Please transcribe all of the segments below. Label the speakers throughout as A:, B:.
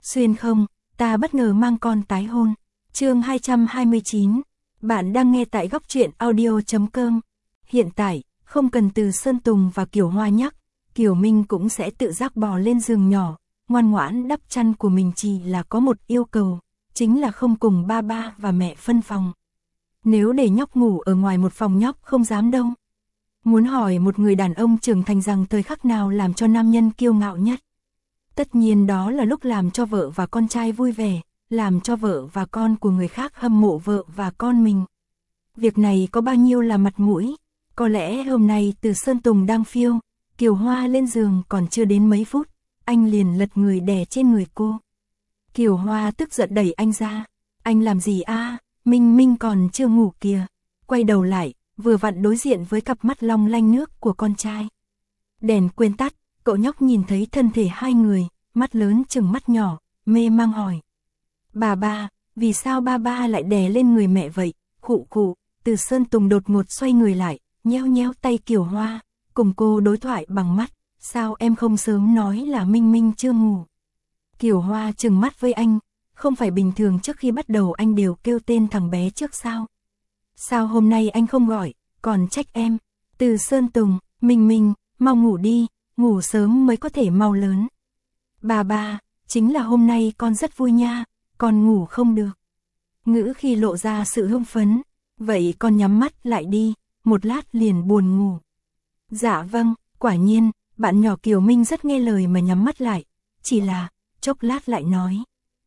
A: Xuyên không, ta bất ngờ mang con tái hôn. Chương 229. Bạn đang nghe tại góc truyện audio.com. Hiện tại, không cần Từ Sơn Tùng và Kiều Hoa nhắc, Kiều Minh cũng sẽ tự giác bò lên giường nhỏ, ngoan ngoãn đắp chăn của mình, chỉ là có một yêu cầu, chính là không cùng ba ba và mẹ phân phòng. Nếu để nhóc ngủ ở ngoài một phòng nhóc không dám đâu. Muốn hỏi một người đàn ông trưởng thành rằng thời khắc nào làm cho nam nhân kiêu ngạo nhất. Tất nhiên đó là lúc làm cho vợ và con trai vui vẻ, làm cho vợ và con của người khác hâm mộ vợ và con mình. Việc này có bao nhiêu là mặt mũi. Có lẽ hôm nay Từ Sơn Tùng đang phiêu, Kiều Hoa lên giường còn chưa đến mấy phút, anh liền lật người đè trên người cô. Kiều Hoa tức giận đẩy anh ra. Anh làm gì a? Minh Minh còn chưa ngủ kìa. Quay đầu lại, vừa vặn đối diện với cặp mắt long lanh nước của con trai. Đèn quên tắt, cậu nhóc nhìn thấy thân thể hai người, mắt lớn chừng mắt nhỏ, mê mang hỏi. Bà, vì sao ba lại đè lên người mẹ vậy? Khụ khụ. Từ Sơn Tùng đột ngột xoay người lại, nheo nheo tay Kiều Hoa, cùng cô đối thoại bằng mắt. Sao em không sớm nói là Minh Minh chưa ngủ? Kiều Hoa trừng mắt với anh, không phải bình thường trước khi bắt đầu anh đều kêu tên thằng bé trước sao? Sao hôm nay anh không gọi, còn trách em? Từ Sơn Tùng, Minh, mau ngủ đi, ngủ sớm mới có thể mau lớn. Bà, chính là hôm nay con rất vui nha, con ngủ không được. Ngữ khi lộ ra sự hưng phấn, vậy con nhắm mắt lại đi, một lát liền buồn ngủ. Dạ vâng, quả nhiên, bạn nhỏ Kiều Minh rất nghe lời mà nhắm mắt lại, chỉ là, chốc lát lại nói.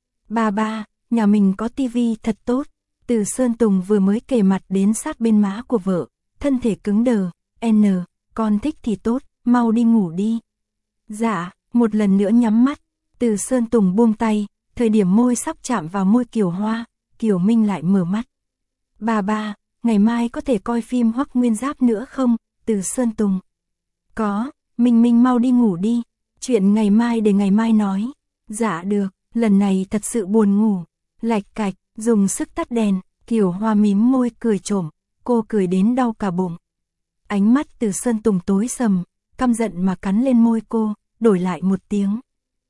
A: Ba, nhà mình có tivi thật tốt. Từ Sơn Tùng vừa mới kề mặt đến sát bên má của vợ, thân thể cứng đờ. Con thích thì tốt, mau đi ngủ đi. Dạ, một lần nữa nhắm mắt. Từ Sơn Tùng buông tay, thời điểm môi sắp chạm vào môi Kiều Hoa, Kiều Minh lại mở mắt. Ba, ngày mai có thể coi phim Hoắc Nguyên Giáp nữa không? Từ Sơn Tùng. Có, Minh mau đi ngủ đi, chuyện ngày mai để ngày mai nói. Dạ được, lần này thật sự buồn ngủ. Lạch cạch, dùng sức tắt đèn, Kiều Hoa mím môi cười trộm, cô cười đến đau cả bụng. Ánh mắt Từ Sơn Tùng tối sầm, căm giận mà cắn lên môi cô, đổi lại một tiếng.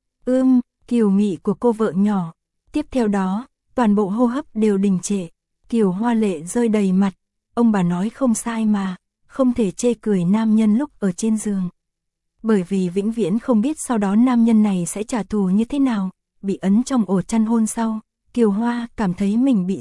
A: Kiều mị của cô vợ nhỏ. Tiếp theo đó, toàn bộ hô hấp đều đình trệ. Kiều Hoa lệ rơi đầy mặt. Ông bà nói không sai mà, không thể chê cười nam nhân lúc ở trên giường. Bởi vì vĩnh viễn không biết sau đó nam nhân này sẽ trả thù như thế nào. Bị ấn trong ổ chăn hôn sau, Kiều Hoa cảm thấy mình bị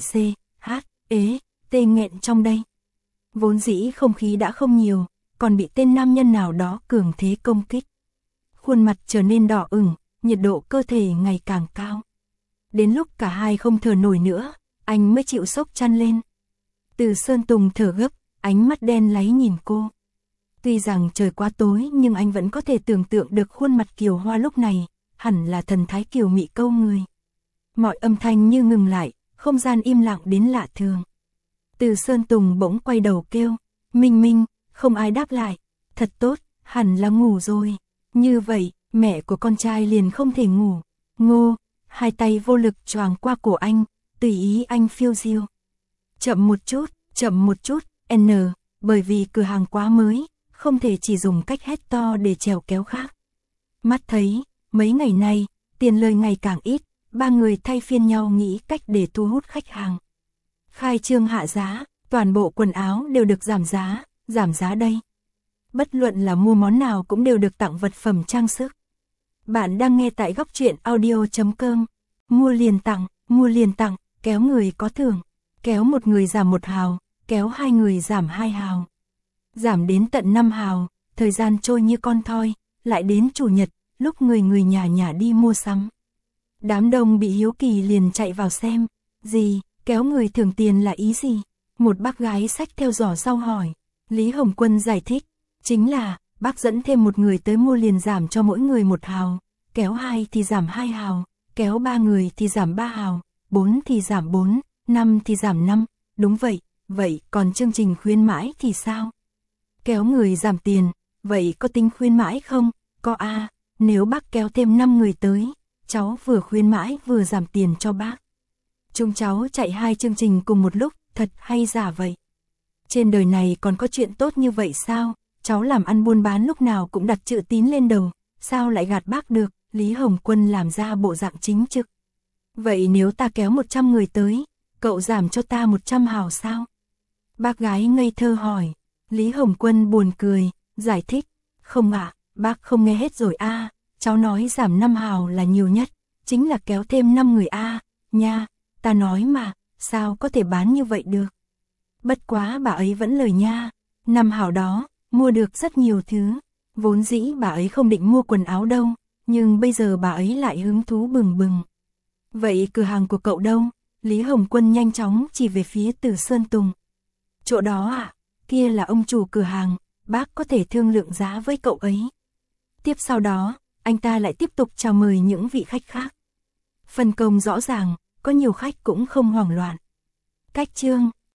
A: tê nghẹn trong đây. Vốn dĩ không khí đã không nhiều, còn bị tên nam nhân nào đó cường thế công kích. Khuôn mặt trở nên đỏ ửng, nhiệt độ cơ thể ngày càng cao. Đến lúc cả hai không thở nổi nữa, anh mới chịu xốc chăn lên. Từ Sơn Tùng thở gấp, ánh mắt đen láy nhìn cô. Tuy rằng trời quá tối nhưng anh vẫn có thể tưởng tượng được khuôn mặt Kiều Hoa lúc này, hẳn là thần thái kiều mị câu người. Mọi âm thanh như ngừng lại, không gian im lặng đến lạ thường. Từ Sơn Tùng bỗng quay đầu kêu, Minh, không ai đáp lại. Thật tốt, hẳn là ngủ rồi. Như vậy, mẹ của con trai liền không thể ngủ. Ngô, hai tay vô lực choàng qua cổ anh, tùy ý anh phiêu diêu. Chậm một chút, bởi vì cửa hàng quá mới, không thể chỉ dùng cách hét to để trèo kéo khác. Mắt thấy, mấy ngày nay, tiền lời ngày càng ít, ba người thay phiên nhau nghĩ cách để thu hút khách hàng. Khai trương hạ giá, toàn bộ quần áo đều được giảm giá đây. Bất luận là mua món nào cũng đều được tặng vật phẩm trang sức. Bạn đang nghe tại góc truyện audio.com. Mua liền tặng, kéo người có thưởng, kéo một người giảm 1 hào, kéo hai người giảm 2 hào. Giảm đến tận 5 hào, thời gian trôi như con thoi, lại đến chủ nhật, lúc người nhà đi mua sắm. Đám đông bị hiếu kỳ liền chạy vào xem. Gì, kéo người thưởng tiền là ý gì? Một bác gái xách theo giỏ rau hỏi. Lý Hồng Quân giải thích, chính là, bác dẫn thêm một người tới mua liền giảm cho mỗi người 1 hào, kéo 2 thì giảm 2 hào, kéo 3 người thì giảm 3 hào, 4 thì giảm 4, 5 thì giảm 5, đúng vậy còn chương trình khuyến mãi thì sao? Kéo người giảm tiền, vậy có tính khuyến mãi không? Có a, nếu bác kéo thêm 5 người tới, cháu vừa khuyến mãi vừa giảm tiền cho bác. Chúng cháu chạy 2 chương trình cùng một lúc, thật hay giả vậy? Trên đời này còn có chuyện tốt như vậy sao? Cháu làm ăn buôn bán lúc nào cũng đặt chữ tín lên đầu, sao lại gạt bác được? Lý Hồng Quân làm ra bộ dạng chính trực. Vậy nếu ta kéo 100 người tới, cậu giảm cho ta 100 hào sao? Bác gái ngây thơ hỏi. Lý Hồng Quân buồn cười, giải thích. Không ạ, bác không nghe hết rồi a. Cháu nói giảm 5 hào là nhiều nhất, chính là kéo thêm 5 người a, nha, ta nói mà, sao có thể bán như vậy được. Bất quá bà ấy vẫn lời nha, 5 hào đó, mua được rất nhiều thứ, vốn dĩ bà ấy không định mua quần áo đâu, nhưng bây giờ bà ấy lại hứng thú bừng bừng. Vậy cửa hàng của cậu đâu? Lý Hồng Quân nhanh chóng chỉ về phía Từ Sơn Tùng. Chỗ đó à, kia là ông chủ cửa hàng, bác có thể thương lượng giá với cậu ấy. Tiếp sau đó, anh ta lại tiếp tục chào mời những vị khách khác. Phân công rõ ràng, có nhiều khách cũng không hoảng loạn. Cách chương